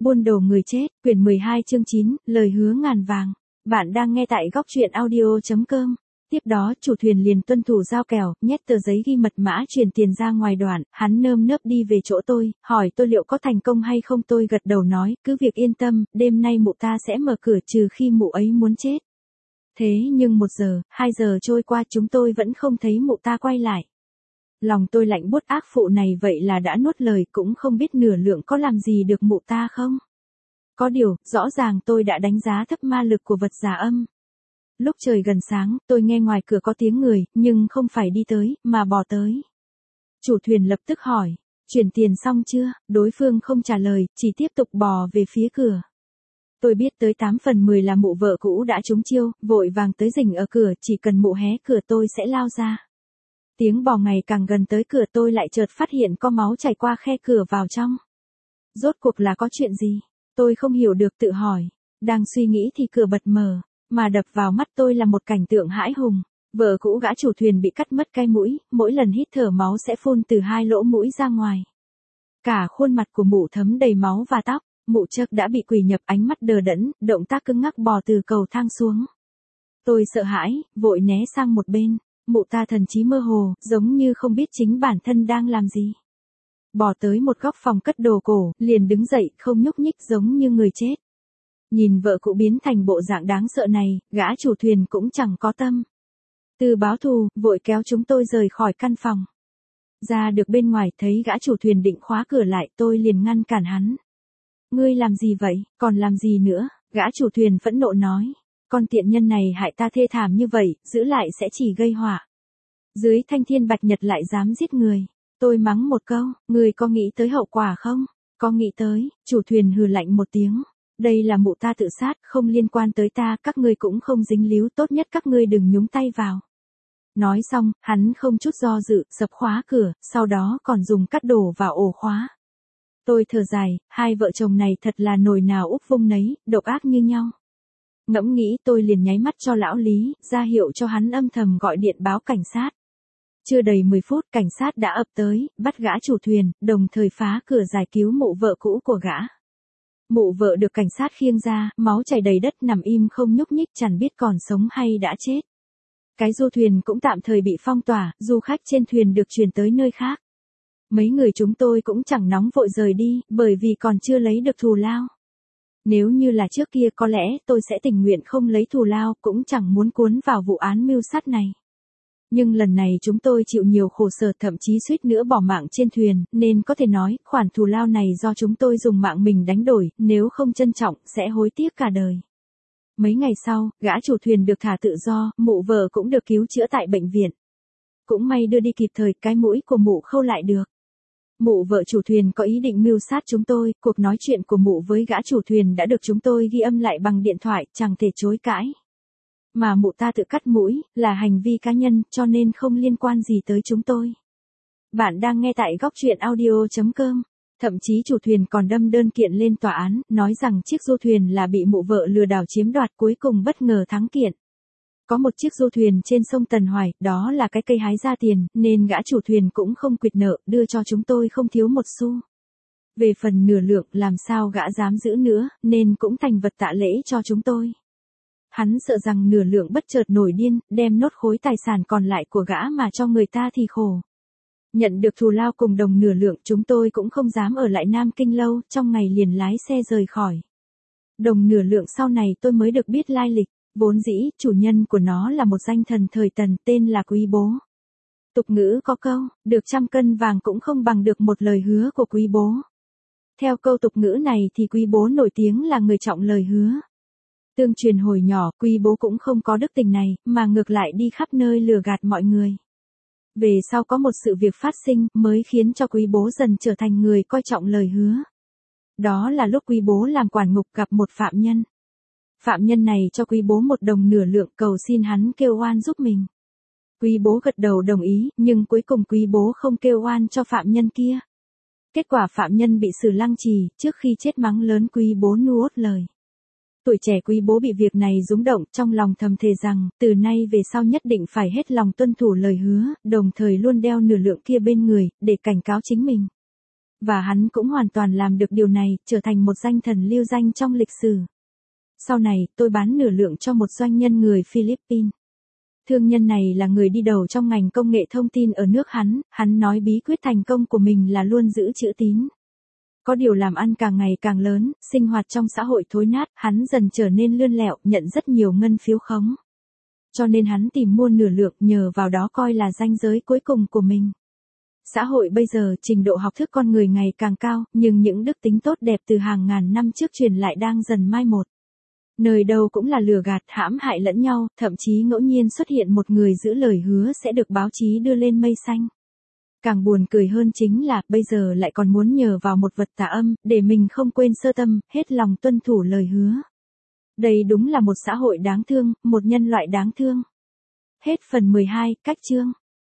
Buôn đồ người chết, quyển 12 chương 9, lời hứa ngàn vàng. Bạn đang nghe tại góc truyện audio.com. Tiếp đó chủ thuyền liền tuân thủ giao kèo, nhét tờ giấy ghi mật mã chuyển tiền ra ngoài đoạn, hắn nơm nớp đi về chỗ tôi, hỏi tôi liệu có thành công hay không. Tôi gật đầu nói, cứ việc yên tâm, đêm nay mụ ta sẽ mở cửa trừ khi mụ ấy muốn chết. Thế nhưng 1 giờ, 2 giờ trôi qua chúng tôi vẫn không thấy mụ ta quay lại. Lòng tôi lạnh buốt, ác phụ này vậy là đã nuốt lời, cũng không biết nửa lượng có làm gì được mụ ta không. Có điều, rõ ràng tôi đã đánh giá thấp ma lực của vật giả âm. Lúc trời gần sáng, tôi nghe ngoài cửa có tiếng người, nhưng không phải đi tới, mà bò tới. Chủ thuyền lập tức hỏi, chuyển tiền xong chưa? Đối phương không trả lời, chỉ tiếp tục bò về phía cửa. Tôi biết tới 8 phần 10 là mụ vợ cũ đã trúng chiêu, vội vàng tới rình ở cửa, chỉ cần mụ hé cửa tôi sẽ lao ra. Tiếng bò ngày càng gần tới cửa, tôi lại chợt phát hiện có máu chảy qua khe cửa vào trong. Rốt cuộc là có chuyện gì? Tôi không hiểu được, tự hỏi. Đang suy nghĩ thì cửa bật mở, mà đập vào mắt tôi là một cảnh tượng hãi hùng. Vợ cũ gã chủ thuyền bị cắt mất cái mũi, mỗi lần hít thở máu sẽ phun từ 2 lỗ mũi ra ngoài. Cả khuôn mặt của mụ thấm đầy máu và tóc, mụ chắc đã bị quỷ nhập, ánh mắt đờ đẫn, động tác cứng ngắc bò từ cầu thang xuống. Tôi sợ hãi, vội né sang một bên. Mụ ta thần trí mơ hồ, giống như không biết chính bản thân đang làm gì. Bò tới một góc phòng cất đồ cổ, liền đứng dậy, không nhúc nhích, giống như người chết. Nhìn vợ cũ biến thành bộ dạng đáng sợ này, gã chủ thuyền cũng chẳng có tâm từ báo thù, vội kéo chúng tôi rời khỏi căn phòng. Ra được bên ngoài, thấy gã chủ thuyền định khóa cửa lại, tôi liền ngăn cản hắn. Ngươi làm gì vậy, còn làm gì nữa? Gã chủ thuyền phẫn nộ nói. Con tiện nhân này hại ta thê thảm như vậy, giữ lại sẽ chỉ gây họa. Dưới thanh thiên bạch nhật lại dám giết người. Tôi mắng một câu, ngươi có nghĩ tới hậu quả không? Có nghĩ tới, chủ thuyền hừ lạnh một tiếng. Đây là mụ ta tự sát, không liên quan tới ta, các ngươi cũng không dính líu, tốt nhất các ngươi đừng nhúng tay vào. Nói xong, hắn không chút do dự, sập khóa cửa, sau đó còn dùng cắt đổ vào ổ khóa. Tôi thở dài, hai vợ chồng này thật là nồi nào úp vung nấy, độc ác như nhau. Ngẫm nghĩ, tôi liền nháy mắt cho lão Lý, ra hiệu cho hắn âm thầm gọi điện báo cảnh sát. Chưa đầy 10 phút, cảnh sát đã ập tới, bắt gã chủ thuyền, đồng thời phá cửa giải cứu mụ vợ cũ của gã. Mụ vợ được cảnh sát khiêng ra, máu chảy đầy đất, nằm im không nhúc nhích, chẳng biết còn sống hay đã chết. Cái du thuyền cũng tạm thời bị phong tỏa, du khách trên thuyền được chuyển tới nơi khác. Mấy người chúng tôi cũng chẳng nóng vội rời đi, bởi vì còn chưa lấy được thù lao. Nếu như là trước kia có lẽ tôi sẽ tình nguyện không lấy thù lao, cũng chẳng muốn cuốn vào vụ án mưu sát này. Nhưng lần này chúng tôi chịu nhiều khổ sở, thậm chí suýt nữa bỏ mạng trên thuyền, nên có thể nói, khoản thù lao này do chúng tôi dùng mạng mình đánh đổi, nếu không trân trọng, sẽ hối tiếc cả đời. Mấy ngày sau, gã chủ thuyền được thả tự do, mụ vợ cũng được cứu chữa tại bệnh viện. Cũng may đưa đi kịp thời, cái mũi của mụ khâu lại được. Mụ vợ chủ thuyền có ý định mưu sát chúng tôi, cuộc nói chuyện của mụ với gã chủ thuyền đã được chúng tôi ghi âm lại bằng điện thoại, chẳng thể chối cãi. Mà mụ ta tự cắt mũi, là hành vi cá nhân, cho nên không liên quan gì tới chúng tôi. Bạn đang nghe tại góc truyện audio.com. Thậm chí chủ thuyền còn đâm đơn kiện lên tòa án, nói rằng chiếc du thuyền là bị mụ vợ lừa đảo chiếm đoạt, cuối cùng bất ngờ thắng kiện. Có một chiếc du thuyền trên sông Tần Hoài, đó là cái cây hái ra tiền, nên gã chủ thuyền cũng không quyệt nợ, đưa cho chúng tôi không thiếu một xu. Về phần nửa lượng, làm sao gã dám giữ nữa, nên cũng thành vật tạ lễ cho chúng tôi. Hắn sợ rằng nửa lượng bất chợt nổi điên, đem nốt khối tài sản còn lại của gã mà cho người ta thì khổ. Nhận được thù lao cùng đồng nửa lượng, chúng tôi cũng không dám ở lại Nam Kinh lâu, trong ngày liền lái xe rời khỏi. Đồng nửa lượng sau này tôi mới được biết lai lịch. Vốn dĩ, chủ nhân của nó là một danh thần thời Tần, tên là Quý Bố. Tục ngữ có câu, được 100 cân vàng cũng không bằng được một lời hứa của Quý Bố. Theo câu tục ngữ này thì Quý Bố nổi tiếng là người trọng lời hứa. Tương truyền hồi nhỏ, Quý Bố cũng không có đức tình này, mà ngược lại đi khắp nơi lừa gạt mọi người. Về sau có một sự việc phát sinh, mới khiến cho Quý Bố dần trở thành người coi trọng lời hứa. Đó là lúc Quý Bố làm quản ngục gặp một phạm nhân. Phạm nhân này cho Quý Bố 1 đồng nửa lượng, cầu xin hắn kêu oan giúp mình. Quý Bố gật đầu đồng ý, nhưng cuối cùng Quý Bố không kêu oan cho phạm nhân kia. Kết quả phạm nhân bị xử lăng trì, trước khi chết mắng lớn Quý Bố nuốt lời. Tuổi trẻ Quý Bố bị việc này rúng động, trong lòng thầm thề rằng, từ nay về sau nhất định phải hết lòng tuân thủ lời hứa, đồng thời luôn đeo nửa lượng kia bên người, để cảnh cáo chính mình. Và hắn cũng hoàn toàn làm được điều này, trở thành một danh thần lưu danh trong lịch sử. Sau này, tôi bán nửa lượng cho một doanh nhân người Philippines. Thương nhân này là người đi đầu trong ngành công nghệ thông tin ở nước hắn nói bí quyết thành công của mình là luôn giữ chữ tín. Có điều làm ăn càng ngày càng lớn, sinh hoạt trong xã hội thối nát, hắn dần trở nên lươn lẹo, nhận rất nhiều ngân phiếu khống. Cho nên hắn tìm mua nửa lượng, nhờ vào đó coi là ranh giới cuối cùng của mình. Xã hội bây giờ, trình độ học thức con người ngày càng cao, nhưng những đức tính tốt đẹp từ hàng ngàn năm trước truyền lại đang dần mai một. Nơi đâu cũng là lừa gạt, hãm hại lẫn nhau, thậm chí ngẫu nhiên xuất hiện một người giữ lời hứa sẽ được báo chí đưa lên mây xanh. Càng buồn cười hơn chính là, bây giờ lại còn muốn nhờ vào một vật tà âm, để mình không quên sơ tâm, hết lòng tuân thủ lời hứa. Đây đúng là một xã hội đáng thương, một nhân loại đáng thương. Hết phần 12, cách chương.